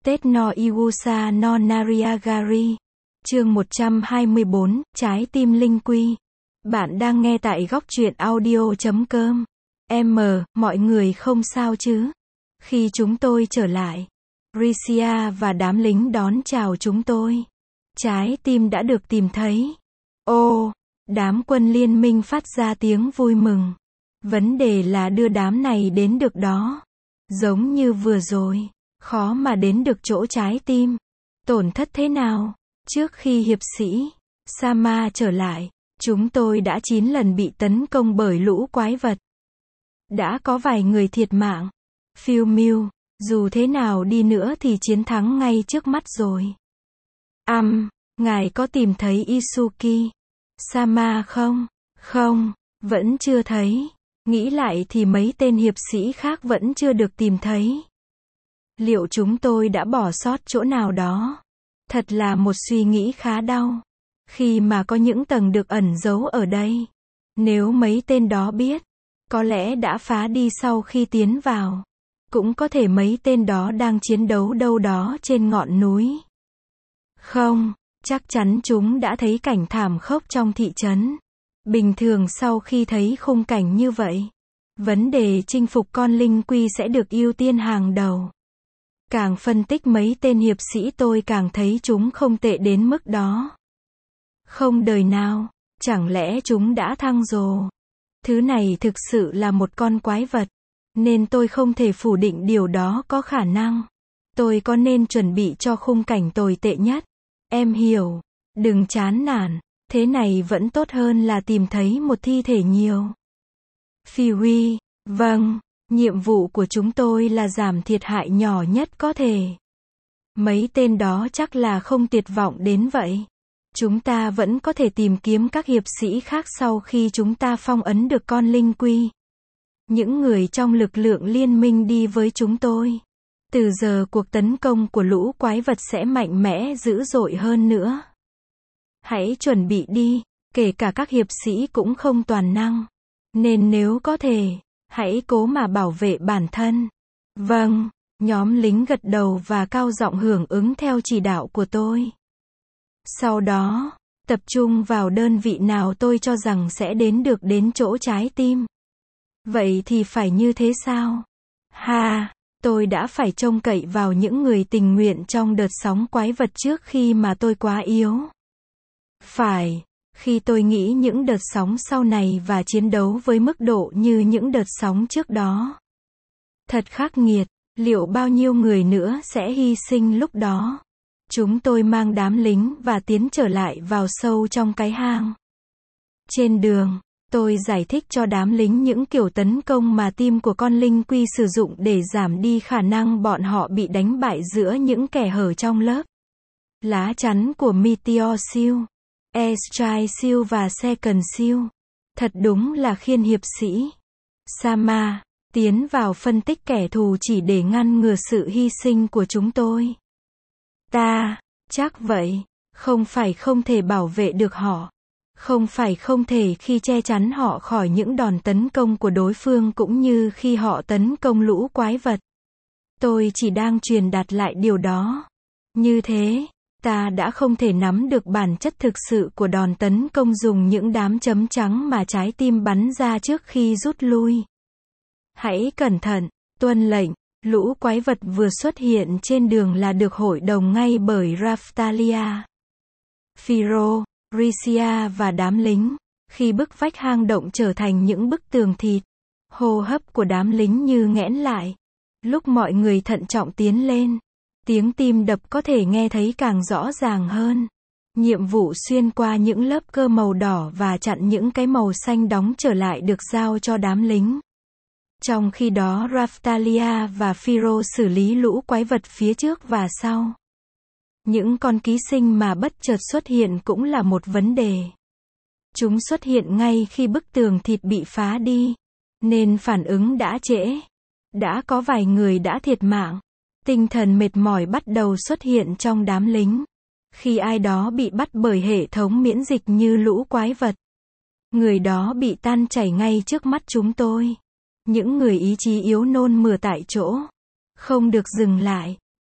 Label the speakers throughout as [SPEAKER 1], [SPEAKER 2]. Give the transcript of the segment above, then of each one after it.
[SPEAKER 1] Tết no Iwusa no Nariagari. Chương 124, Trái tim linh quy. Bạn đang nghe tại góc truyện audio.com. Mọi người không sao chứ? Khi chúng tôi trở lại, Risia và đám lính đón chào chúng tôi. Trái tim đã được tìm thấy. Ô, đám quân liên minh phát ra tiếng vui mừng. Vấn đề là đưa đám này đến được đó. Giống như vừa rồi, khó mà đến được chỗ trái tim. Tổn thất thế nào? Trước khi hiệp sĩ Sama trở lại, chúng tôi đã 9 lần bị tấn công bởi lũ quái vật. Đã có vài người thiệt mạng. Phiêu miêu, dù thế nào đi nữa thì chiến thắng ngay trước mắt rồi. Ngài có tìm thấy Isuki Sama không? Không, vẫn chưa thấy. Nghĩ lại thì mấy tên hiệp sĩ khác vẫn chưa được tìm thấy. Liệu chúng tôi đã bỏ sót chỗ nào đó? Thật là một suy nghĩ khá đau. Khi mà có những tầng được ẩn giấu ở đây. Nếu mấy tên đó biết, có lẽ đã phá đi sau khi tiến vào. Cũng có thể mấy tên đó đang chiến đấu đâu đó trên ngọn núi. Không, chắc chắn chúng đã thấy cảnh thảm khốc trong thị trấn. Bình thường sau khi thấy khung cảnh như vậy, vấn đề chinh phục con linh quy sẽ được ưu tiên hàng đầu. Càng phân tích mấy tên hiệp sĩ tôi càng thấy chúng không tệ đến mức đó. Không đời nào, chẳng lẽ chúng đã thăng rồ? Thứ này thực sự là một con quái vật, nên tôi không thể phủ định điều đó có khả năng. Tôi có nên chuẩn bị cho khung cảnh tồi tệ nhất? Em hiểu, đừng chán nản, thế này vẫn tốt hơn là tìm thấy một thi thể nhiều. Phi Huy, vâng. Nhiệm vụ của chúng tôi là giảm thiệt hại nhỏ nhất có thể. Mấy tên đó chắc là không tuyệt vọng đến vậy. Chúng ta vẫn có thể tìm kiếm các hiệp sĩ khác sau khi chúng ta phong ấn được con linh quy. Những người trong lực lượng liên minh đi với chúng tôi. Từ giờ cuộc tấn công của lũ quái vật sẽ mạnh mẽ dữ dội hơn nữa. Hãy chuẩn bị đi, kể cả các hiệp sĩ cũng không toàn năng. Nên nếu có thể, hãy cố mà bảo vệ bản thân. Vâng, nhóm lính gật đầu và cao giọng hưởng ứng theo chỉ đạo của tôi. Sau đó, tập trung vào đơn vị nào tôi cho rằng sẽ đến chỗ trái tim. Vậy thì phải như thế sao? Tôi đã phải trông cậy vào những người tình nguyện trong đợt sóng quái vật trước khi mà tôi quá yếu. Phải. Khi tôi nghĩ những đợt sóng sau này và chiến đấu với mức độ như những đợt sóng trước đó. Thật khắc nghiệt, liệu bao nhiêu người nữa sẽ hy sinh lúc đó? Chúng tôi mang đám lính và tiến trở lại vào sâu trong cái hang. Trên đường, tôi giải thích cho đám lính những kiểu tấn công mà team của con linh quy sử dụng để giảm đi khả năng bọn họ bị đánh bại giữa những kẻ hở trong lớp. Lá chắn của Meteor Shield, Airstrike Shield và Second Shield. Thật đúng là khiên hiệp sĩ Sama tiến vào phân tích kẻ thù chỉ để ngăn ngừa sự hy sinh của chúng tôi. Chắc vậy, không phải không thể bảo vệ được họ. Không phải không thể khi che chắn họ khỏi những đòn tấn công của đối phương cũng như khi họ tấn công lũ quái vật. Tôi chỉ đang truyền đạt lại điều đó. Như thế, ta đã không thể nắm được bản chất thực sự của đòn tấn công dùng những đám chấm trắng mà trái tim bắn ra trước khi rút lui. Hãy cẩn thận, tuân lệnh. Lũ quái vật vừa xuất hiện trên đường là được hội đồng ngay bởi Raftalia, Phiro, Risia và đám lính. Khi bức vách hang động trở thành những bức tường thịt, hô hấp của đám lính như nghẽn lại. Lúc mọi người thận trọng tiến lên, tiếng tim đập có thể nghe thấy càng rõ ràng hơn. Nhiệm vụ xuyên qua những lớp cơ màu đỏ và chặn những cái màu xanh đóng trở lại được giao cho đám lính. Trong khi đó Raftalia và Phiro xử lý lũ quái vật phía trước và sau. Những con ký sinh mà bất chợt xuất hiện cũng là một vấn đề. Chúng xuất hiện ngay khi bức tường thịt bị phá đi, nên phản ứng đã trễ. Đã có vài người đã thiệt mạng. Tinh thần mệt mỏi bắt đầu xuất hiện trong đám lính. Khi ai đó bị bắt bởi hệ thống miễn dịch như lũ quái vật, người đó bị tan chảy ngay trước mắt chúng tôi. Những người ý chí yếu nôn mửa tại chỗ, không được dừng lại.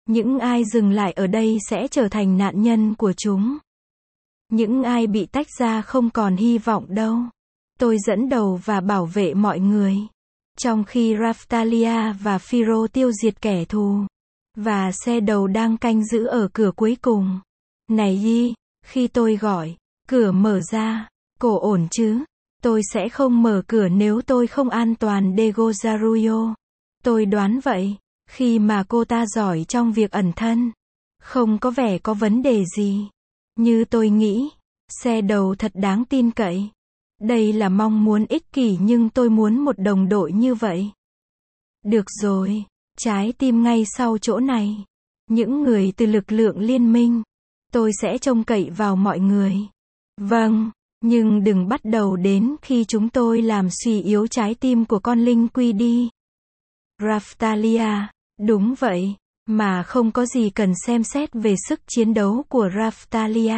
[SPEAKER 1] Những ai dừng lại ở đây sẽ trở thành nạn nhân của chúng. Những ai bị tách ra không còn hy vọng đâu. Tôi dẫn đầu và bảo vệ mọi người. Trong khi Raphtalia và Phiro tiêu diệt kẻ thù. Và xe đầu đang canh giữ ở cửa cuối cùng. Này Yi, khi tôi gọi, cửa mở ra. Cô ổn chứ? Tôi sẽ không mở cửa nếu tôi không an toàn Degozaruyo. Tôi đoán vậy. Khi mà cô ta giỏi trong việc ẩn thân. Không có vẻ có vấn đề gì. Như tôi nghĩ. Xe đầu thật đáng tin cậy. Đây là mong muốn ích kỷ nhưng tôi muốn một đồng đội như vậy. Được rồi. Trái tim ngay sau chỗ này. Những người từ lực lượng liên minh. Tôi sẽ trông cậy vào mọi người. Vâng. Nhưng đừng bắt đầu đến khi chúng tôi làm suy yếu trái tim của con linh quy đi. Raphtalia. Đúng vậy. Mà không có gì cần xem xét về sức chiến đấu của Raphtalia.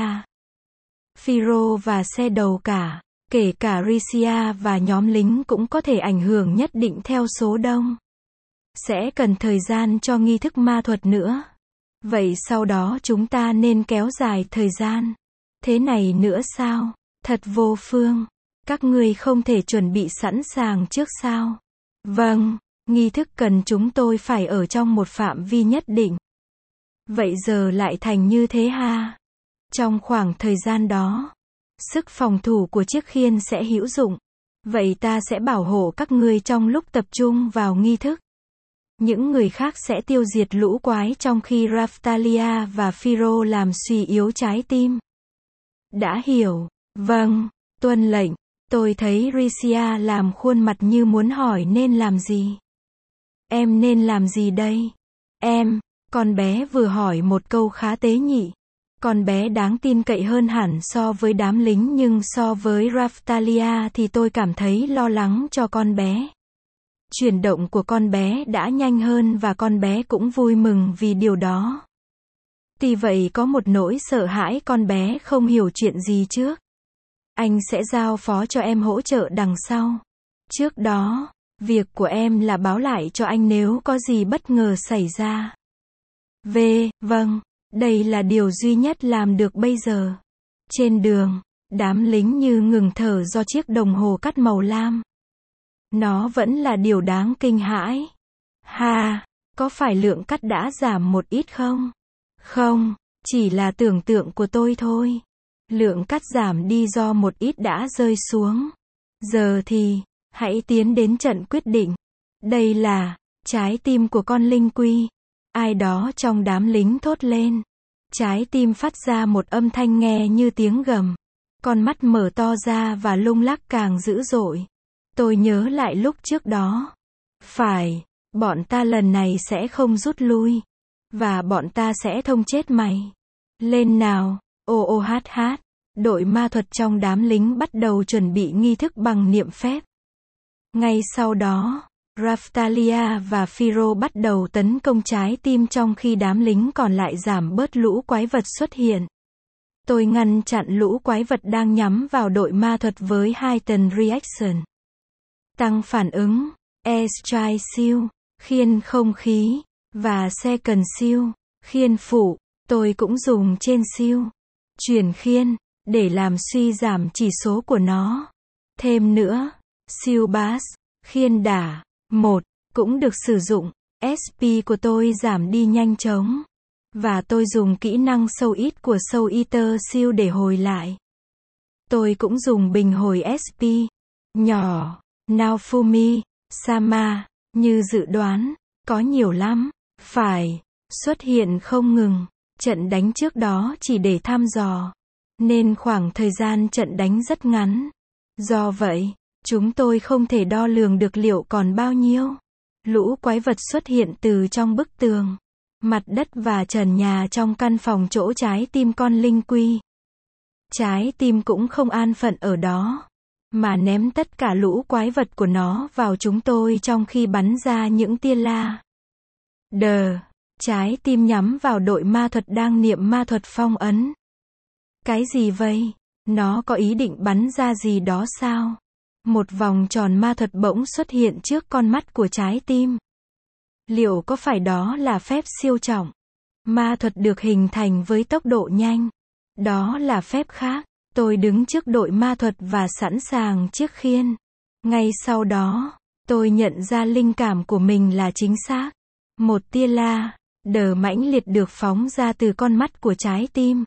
[SPEAKER 1] Phiro và xe đầu cả. Kể cả Risia và nhóm lính cũng có thể ảnh hưởng nhất định theo số đông. Sẽ cần thời gian cho nghi thức ma thuật nữa. Vậy sau đó chúng ta nên kéo dài thời gian. Thế này nữa sao? Thật vô phương. Các ngươi không thể chuẩn bị sẵn sàng trước sao? Vâng, nghi thức cần chúng tôi phải ở trong một phạm vi nhất định. Vậy giờ lại thành như thế ha? Trong khoảng thời gian đó, sức phòng thủ của chiếc khiên sẽ hữu dụng. Vậy ta sẽ bảo hộ các ngươi trong lúc tập trung vào nghi thức. Những người khác sẽ tiêu diệt lũ quái trong khi Raphtalia và Phiro làm suy yếu trái tim. Đã hiểu. Vâng, tuân lệnh. Tôi thấy Risia làm khuôn mặt như muốn hỏi nên làm gì. Em nên làm gì đây? Em, con bé vừa hỏi một câu khá tế nhị. Con bé đáng tin cậy hơn hẳn so với đám lính nhưng so với Raphtalia thì tôi cảm thấy lo lắng cho con bé. Chuyển động của con bé đã nhanh hơn và con bé cũng vui mừng vì điều đó. Tuy vậy có một nỗi sợ hãi con bé không hiểu chuyện gì trước. Anh sẽ giao phó cho em hỗ trợ đằng sau. Trước đó, việc của em là báo lại cho anh nếu có gì bất ngờ xảy ra. Vâng, đây là điều duy nhất làm được bây giờ. Trên đường, đám lính như ngừng thở do chiếc đồng hồ cắt màu lam. Nó vẫn là điều đáng kinh hãi. Có phải lượng cắt đã giảm một ít không? Không, chỉ là tưởng tượng của tôi thôi. Lượng cắt giảm đi do một ít đã rơi xuống. Giờ thì, hãy tiến đến trận quyết định. Đây là trái tim của con linh quy. Ai đó trong đám lính thốt lên. Trái tim phát ra một âm thanh nghe như tiếng gầm. Con mắt mở to ra và lung lắc càng dữ dội. Tôi nhớ lại lúc trước đó. Phải, bọn ta lần này sẽ không rút lui. Và bọn ta sẽ thông chết mày. Lên nào, hát. Đội ma thuật trong đám lính bắt đầu chuẩn bị nghi thức bằng niệm phép. Ngay sau đó, Raphtalia và Phiro bắt đầu tấn công trái tim trong khi đám lính còn lại giảm bớt lũ quái vật xuất hiện. Tôi ngăn chặn lũ quái vật đang nhắm vào đội ma thuật với Heightened Reaction. Tăng phản ứng, Airstrike Shield, khiên không khí, và Second Shield, khiên phụ. Tôi cũng dùng trên Shield, chuyển khiên, để làm suy giảm chỉ số của nó. Thêm nữa, Shield Bass, khiên đả, 1, cũng được sử dụng. SP của tôi giảm đi nhanh chóng. Và tôi dùng kỹ năng sâu ít của Soul Eater Shield để hồi lại. Tôi cũng dùng bình hồi SP nhỏ, Naofumi, Sama, như dự đoán, có nhiều lắm, phải, xuất hiện không ngừng. Trận đánh trước đó chỉ để thăm dò, nên khoảng thời gian trận đánh rất ngắn. Do vậy, chúng tôi không thể đo lường được liệu còn bao nhiêu. Lũ quái vật xuất hiện từ trong bức tường, mặt đất và trần nhà trong căn phòng chỗ trái tim con linh quy. Trái tim cũng không an phận ở đó, mà ném tất cả lũ quái vật của nó vào chúng tôi trong khi bắn ra những tia la. Trái tim nhắm vào đội ma thuật đang niệm ma thuật phong ấn. Cái gì vậy? Nó có ý định bắn ra gì đó sao? Một vòng tròn ma thuật bỗng xuất hiện trước con mắt của trái tim. Liệu có phải đó là phép siêu trọng? Ma thuật được hình thành với tốc độ nhanh. Đó là phép khác. Tôi đứng trước đội ma thuật và sẵn sàng chiếc khiên. Ngay sau đó, tôi nhận ra linh cảm của mình là chính xác. Một tia la đờ mãnh liệt được phóng ra từ con mắt của trái tim.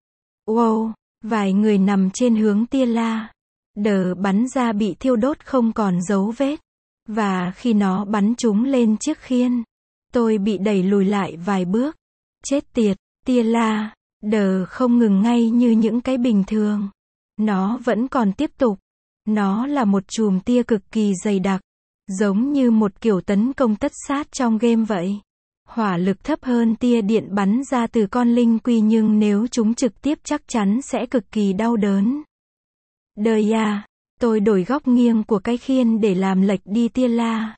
[SPEAKER 1] Wow, vài người nằm trên hướng tia la đờ bắn ra bị thiêu đốt không còn dấu vết. Và khi nó bắn chúng lên chiếc khiên, tôi bị đẩy lùi lại vài bước. Chết tiệt, tia la đờ không ngừng ngay như những cái bình thường. Nó vẫn còn tiếp tục. Nó là một chùm tia cực kỳ dày đặc, giống như một kiểu tấn công tất sát trong game vậy. Hỏa lực thấp hơn tia điện bắn ra từ con linh quy, nhưng nếu chúng trực tiếp chắc chắn sẽ cực kỳ đau đớn. Đời à, tôi đổi góc nghiêng của cái khiên để làm lệch đi tia la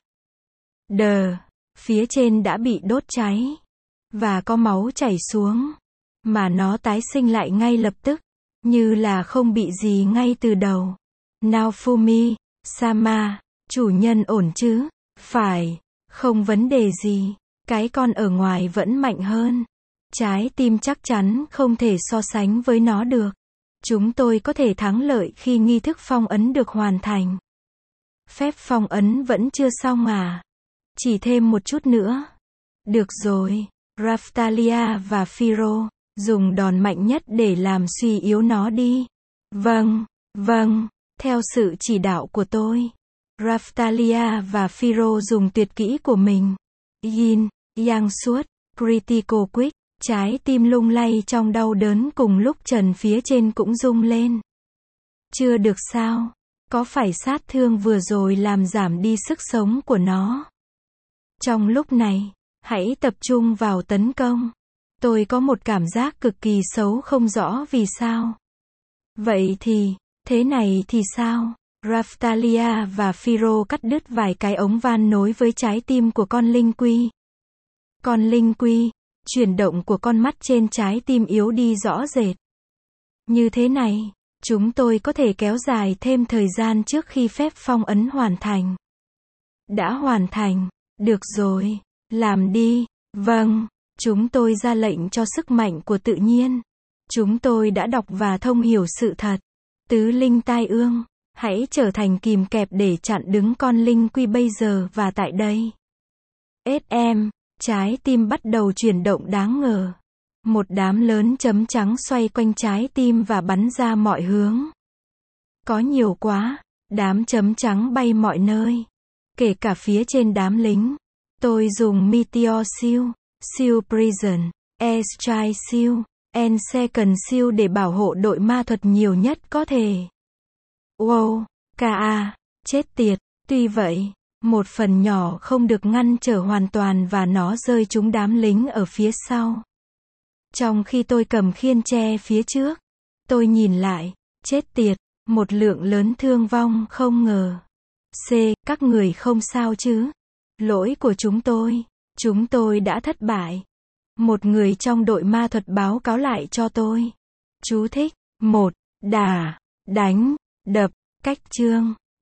[SPEAKER 1] đờ. Phía trên đã bị đốt cháy và có máu chảy xuống, mà nó tái sinh lại ngay lập tức, như là không bị gì ngay từ đầu. Naofumi Sama, chủ nhân ổn chứ? Phải, không vấn đề gì. Cái con ở ngoài vẫn mạnh hơn. Trái tim chắc chắn không thể so sánh với nó được. Chúng tôi có thể thắng lợi khi nghi thức phong ấn được hoàn thành. Phép phong ấn vẫn chưa xong à? Chỉ thêm một chút nữa. Được rồi, Raftalia và Phiro, dùng đòn mạnh nhất để làm suy yếu nó đi. Vâng, vâng, theo sự chỉ đạo của tôi. Raftalia và Phiro dùng tuyệt kỹ của mình. Yin, Yang suốt, Critical Quick, trái tim lung lay trong đau đớn cùng lúc trần phía trên cũng rung lên. Chưa được sao? Có phải sát thương vừa rồi làm giảm đi sức sống của nó? Trong lúc này, hãy tập trung vào tấn công. Tôi có một cảm giác cực kỳ xấu không rõ vì sao. Vậy thì, thế này thì sao? Raftalia và Phiro cắt đứt vài cái ống van nối với trái tim của con linh quy. Con linh quy, chuyển động của con mắt trên trái tim yếu đi rõ rệt. Như thế này, chúng tôi có thể kéo dài thêm thời gian trước khi phép phong ấn hoàn thành. Đã hoàn thành, được rồi, làm đi. Vâng, chúng tôi ra lệnh cho sức mạnh của tự nhiên. Chúng tôi đã đọc và thông hiểu sự thật. Tứ linh tai ương, hãy trở thành kìm kẹp để chặn đứng con linh quy bây giờ và tại đây. SM, trái tim bắt đầu chuyển động đáng ngờ. Một đám lớn chấm trắng xoay quanh trái tim và bắn ra mọi hướng. Có nhiều quá, đám chấm trắng bay mọi nơi. Kể cả phía trên đám lính. Tôi dùng Meteor Shield, Shield Prison, Airstrike Shield, and Second Shield để bảo hộ đội ma thuật nhiều nhất có thể. Wow, KA, chết tiệt. Tuy vậy, một phần nhỏ không được ngăn trở hoàn toàn và nó rơi trúng đám lính ở phía sau. Trong khi tôi cầm khiên tre phía trước, tôi nhìn lại, chết tiệt, một lượng lớn thương vong không ngờ. C, các người không sao chứ? Lỗi của chúng tôi đã thất bại. Một người trong đội ma thuật báo cáo lại cho tôi. Chú thích, 1. Đả, đánh, đập, cách chương.